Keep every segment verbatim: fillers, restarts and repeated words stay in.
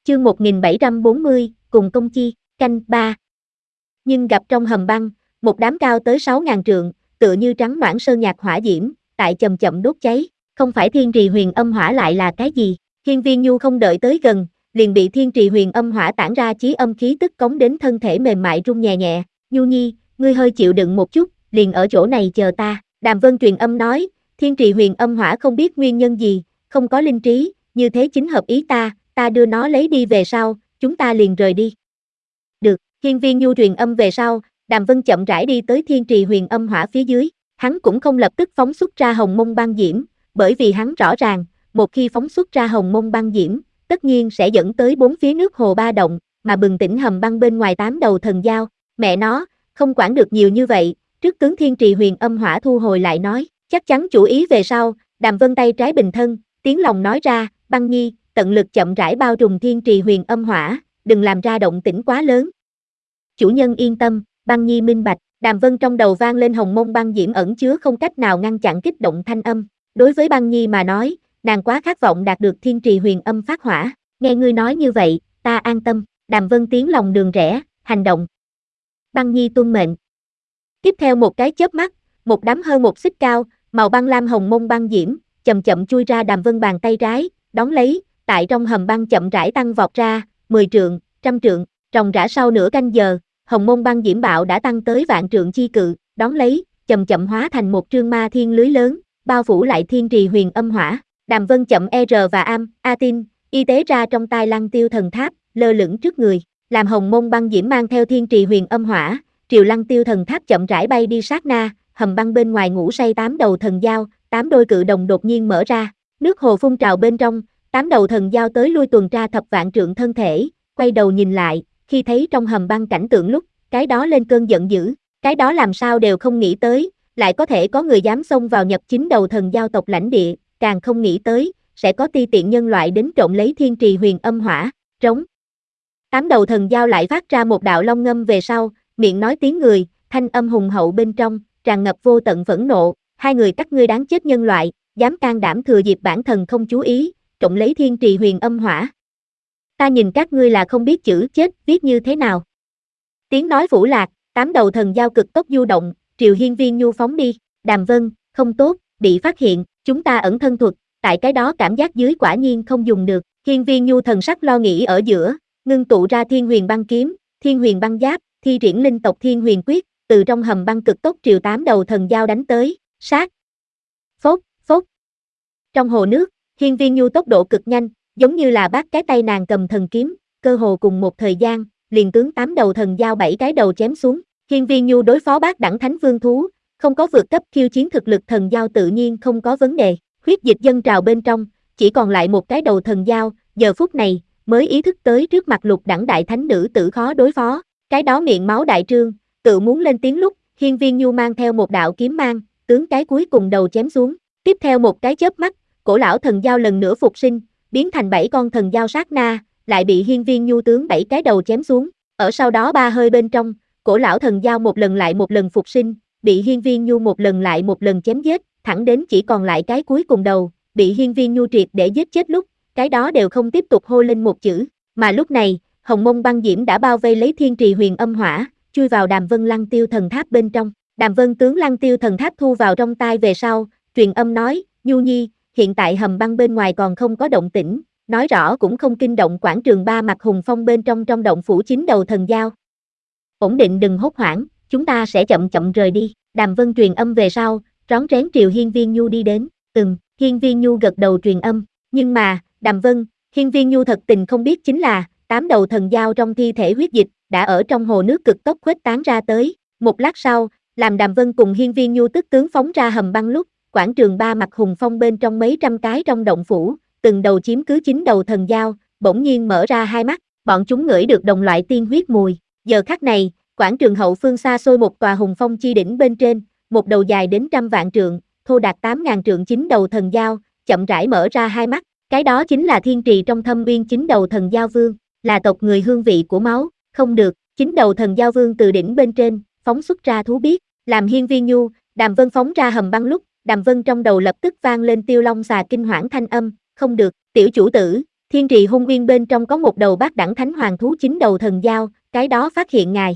Chương một nghìn bảy trăm bốn mươi, cùng công chi, canh ba. Nhưng gặp trong hầm băng, một đám cao tới sáu ngàn trượng, tựa như trắng noãn sơn nhạc hỏa diễm, tại chậm chậm đốt cháy, không phải thiên trì huyền âm hỏa lại là cái gì? Hiên Viên Nhu không đợi tới gần, liền bị thiên trì huyền âm hỏa tản ra chí âm khí tức cống đến thân thể mềm mại run nhẹ nhẹ. Nhu nhi, ngươi hơi chịu đựng một chút, liền ở chỗ này chờ ta. Đàm Vân truyền âm nói, thiên trì huyền âm hỏa không biết nguyên nhân gì, không có linh trí, như thế chính hợp ý ta, ta đưa nó lấy đi về sau, chúng ta liền rời đi. Được, Hiên Viên Nhu truyền âm về sau, Đàm Vân chậm rãi đi tới thiên trì huyền âm hỏa phía dưới, hắn cũng không lập tức phóng xuất ra hồng mông băng diễm, bởi vì hắn rõ ràng, một khi phóng xuất ra hồng mông băng diễm, tất nhiên sẽ dẫn tới bốn phía nước hồ ba động, mà bừng tỉnh hầm băng bên ngoài tám đầu thần giao. Mẹ nó, không quản được nhiều như vậy, trước tướng thiên trì huyền âm hỏa thu hồi lại nói, chắc chắn chủ ý về sau. Đàm Vân tay trái bình thân, tiếng lòng nói ra, Băng Nhi, tận lực chậm rãi bao trùm thiên trì huyền âm hỏa, đừng làm ra động tĩnh quá lớn. Chủ nhân yên tâm, Băng Nhi minh bạch. Đàm Vân trong đầu vang lên hồng mông băng diễm ẩn chứa không cách nào ngăn chặn kích động thanh âm. Đối với Băng Nhi mà nói, nàng quá khát vọng đạt được thiên trì huyền âm phát hỏa. Nghe ngươi nói như vậy, ta an tâm. Đàm Vân tiến lòng đường rẽ, hành động. Băng Nhi tuân mệnh. Tiếp theo một cái chớp mắt, một đám hơn một xích cao, màu băng lam hồng mông băng diễm, chậm chậm chui ra Đàm Vân bàn tay trái, đón lấy, tại trong hầm băng chậm rãi tăng vọt ra, mười trượng, trăm trượng, ròng rã sau nửa canh giờ, hồng mông băng diễm bạo đã tăng tới vạn trượng chi cự, đón lấy, chậm chậm hóa thành một trương ma thiên lưới lớn, bao phủ lại thiên trì huyền âm hỏa. Đàm Vân chậm R và Am, Atin, y tế ra trong tai Lăng Tiêu thần tháp, lơ lửng trước người, làm hồng mông băng diễm mang theo thiên trì huyền âm hỏa, triều Lăng Tiêu thần tháp chậm rãi bay đi sát na, hầm băng bên ngoài ngủ say tám đầu thần giao, tám đôi cự đồng đột nhiên mở ra, nước hồ phun trào bên trong, tám đầu thần giao tới lui tuần tra thập vạn trượng thân thể, quay đầu nhìn lại, khi thấy trong hầm băng cảnh tượng lúc, cái đó lên cơn giận dữ, cái đó làm sao đều không nghĩ tới, lại có thể có người dám xông vào nhập chín đầu thần giao tộc lãnh địa, càng không nghĩ tới, sẽ có ti tiện nhân loại đến trộm lấy thiên trì huyền âm hỏa, trống. Tám đầu thần giao lại phát ra một đạo long ngâm về sau, miệng nói tiếng người, thanh âm hùng hậu bên trong, tràn ngập vô tận phẫn nộ, hai người các ngươi đáng chết nhân loại, dám can đảm thừa dịp bản thần không chú ý, trộm lấy thiên trì huyền âm hỏa. Ta nhìn các ngươi là không biết chữ chết viết như thế nào. Tiếng nói phủ lạc, tám đầu thần giao cực tốc du động, triều Hiên Viên Nhu phóng đi. Đàm Vân, không tốt, bị phát hiện, chúng ta ẩn thân thuật, tại cái đó cảm giác dưới quả nhiên không dùng được. Hiên Viên Nhu thần sắc lo nghĩ ở giữa, ngưng tụ ra thiên huyền băng kiếm, thiên huyền băng giáp, thi triển linh tộc thiên huyền quyết, từ trong hầm băng cực tốc triều tám đầu thần giao đánh tới, sát. Phốt, phốt. Trong hồ nước, Hiên Viên Nhu tốc độ cực nhanh, giống như là bắt cái tay nàng cầm thần kiếm, cơ hồ cùng một thời gian, liền tướng tám đầu thần giao bảy cái đầu chém xuống. Hiên Viên Nhu đối phó bát đẳng thánh vương thú, không có vượt cấp khiêu chiến thực lực thần giao tự nhiên không có vấn đề. Huyết dịch dâng trào bên trong, chỉ còn lại một cái đầu thần giao, giờ phút này, mới ý thức tới trước mặt lục đẳng đại thánh nữ tử khó đối phó, cái đó miệng máu đại trương, tự muốn lên tiếng lúc, Hiên Viên Nhu mang theo một đạo kiếm mang, tướng cái cuối cùng đầu chém xuống. Tiếp theo một cái chớp mắt, cổ lão thần giao lần nữa phục sinh, biến thành bảy con thần giao sát na, lại bị Hiên Viên Nhu tướng bảy cái đầu chém xuống. Ở sau đó ba hơi bên trong, cổ lão thần giao một lần lại một lần phục sinh, bị Hiên Viên Nhu một lần lại một lần chém giết, thẳng đến chỉ còn lại cái cuối cùng đầu, bị Hiên Viên Nhu triệt để giết chết lúc, cái đó đều không tiếp tục hô lên một chữ. Mà lúc này, hồng mông băng diễm đã bao vây lấy thiên trì huyền âm hỏa, chui vào Đàm Vân Lăng Tiêu thần tháp bên trong. Đàm Vân tướng Lăng Tiêu thần tháp thu vào trong tai về sau, truyền âm nói, Nhu nhi, hiện tại hầm băng bên ngoài còn không có động tĩnh, nói rõ cũng không kinh động quảng trường ba mặt hùng phong bên trong trong động phủ chín đầu thần giao. Ổn định đừng hốt hoảng, chúng ta sẽ chậm chậm rời đi. Đàm Vân truyền âm về sau, rón rén triều Hiên Viên Nhu đi đến. Ừm, Hiên Viên Nhu gật đầu truyền âm, nhưng mà, Đàm Vân, Hiên Viên Nhu thật tình không biết chính là, tám đầu thần giao trong thi thể huyết dịch, đã ở trong hồ nước cực tốc khuếch tán ra tới. Một lát sau, làm Đàm Vân cùng Hiên Viên Nhu tức tướng phóng ra hầm băng lúc, quảng trường ba mặt hùng phong bên trong mấy trăm cái trong động phủ, từng đầu chiếm cứ chín đầu thần giao, bỗng nhiên mở ra hai mắt, bọn chúng ngửi được đồng loại tiên huyết mùi. Giờ khắc này, quảng trường hậu phương xa xôi một tòa hùng phong chi đỉnh bên trên, một đầu dài đến trăm vạn trượng, thô đạt tám ngàn trượng chín đầu thần giao, chậm rãi mở ra hai mắt, cái đó chính là thiên trì trong thâm uyên chín đầu thần giao vương, là tộc người hương vị của máu, không được, chín đầu thần giao vương từ đỉnh bên trên, phóng xuất ra thú biết, làm Hiên Viên Nhu, Đàm Vân phóng ra hầm băng lúc, Đàm Vân trong đầu lập tức vang lên Tiêu Long xà kinh hoảng thanh âm, không được, tiểu chủ tử, Thiên trì hung uyên bên trong có một đầu bát đẳng thánh hoàng thú chín đầu thần dao, cái đó phát hiện ngài.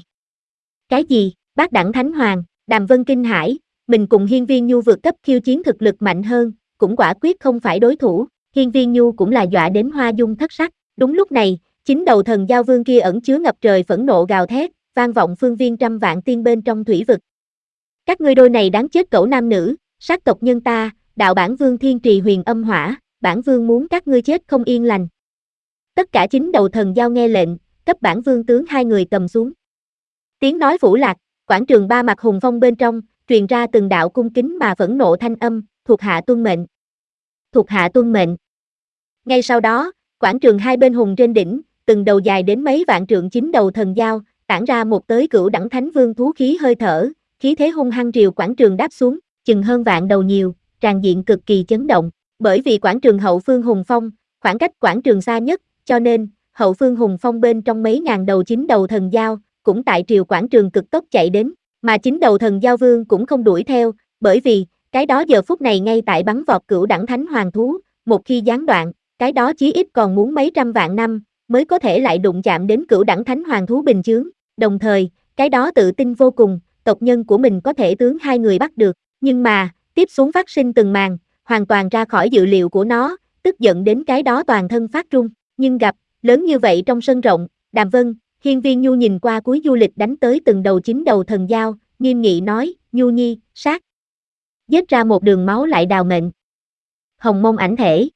Cái gì, bát đẳng thánh hoàng, Đàm Vân kinh hãi, mình cùng Hiên Viên Nhu vượt cấp khiêu chiến thực lực mạnh hơn, cũng quả quyết không phải đối thủ, Hiên Viên Nhu cũng là dọa đến hoa dung thất sắc. Đúng lúc này, chín đầu thần giao vương kia ẩn chứa ngập trời phẫn nộ gào thét, vang vọng phương viên trăm vạn tiên bên trong thủy vực. Các ngươi đôi này đáng chết cẩu nam nữ, sát tộc nhân ta, đạo bản vương thiên trì huyền âm hỏa, bản vương muốn các ngươi chết không yên lành. Tất cả chín đầu thần giao nghe lệnh, cấp bản vương tướng hai người cầm xuống. Tiếng nói phủ lạc, quảng trường ba mặt hùng phong bên trong, truyền ra từng đạo cung kính mà phẫn nộ thanh âm, thuộc hạ tuân mệnh. Thuộc hạ tuân mệnh. Ngay sau đó, quảng trường hai bên hùng trên đỉnh, từng đầu dài đến mấy vạn trượng chín đầu thần giao, tản ra một tới cửu đẳng thánh vương thú khí hơi thở, khí thế hung hăng triều quảng trường đáp xuống, chừng hơn vạn đầu nhiều, tràn diện cực kỳ chấn động. Bởi vì quảng trường hậu phương hùng phong, khoảng cách quảng trường xa nhất, cho nên, hậu phương hùng phong bên trong mấy ngàn đầu chín đầu thần giao, cũng tại triều quảng trường cực tốc chạy đến, mà chín đầu thần giao vương cũng không đuổi theo, bởi vì, cái đó giờ phút này ngay tại bắn vọt cửu đẳng thánh hoàng thú, một khi gián đoạn, cái đó chí ít còn muốn mấy trăm vạn năm, mới có thể lại đụng chạm đến cửu đẳng thánh hoàng thú bình chướng, đồng thời, cái đó tự tin vô cùng, tộc nhân của mình có thể tướng hai người bắt được, nhưng mà, tiếp xuống phát sinh từng màn, hoàn toàn ra khỏi dự liệu của nó, tức giận đến cái đó toàn thân phát run, nhưng gặp, lớn như vậy trong sân rộng, Đàm Vân, Hiên Viên Nhu nhìn qua cuối du lịch đánh tới từng đầu chín đầu thần giao, nghiêm nghị nói, Nhu Nhi, sát. Giết ra một đường máu lại đào mệnh. Hồng mông ảnh thể.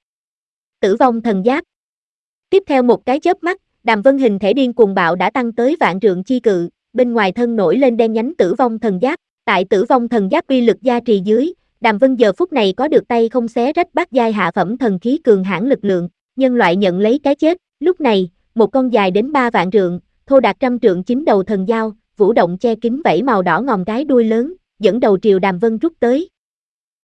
Tử vong thần giáp. Tiếp theo một cái chớp mắt, Đàm Vân hình thể điên cuồng bạo đã tăng tới vạn trượng chi cự, bên ngoài thân nổi lên đen nhánh tử vong thần giáp, tại tử vong thần giáp uy lực gia trì dưới, Đàm Vân giờ phút này có được tay không xé rách bát giai hạ phẩm thần khí cường hãn lực lượng, nhân loại nhận lấy cái chết, lúc này, một con dài đến ba vạn trượng, thô đạt trăm trượng chín đầu thần giao, vũ động che kín vảy màu đỏ ngòm cái đuôi lớn, dẫn đầu triều Đàm Vân rút tới,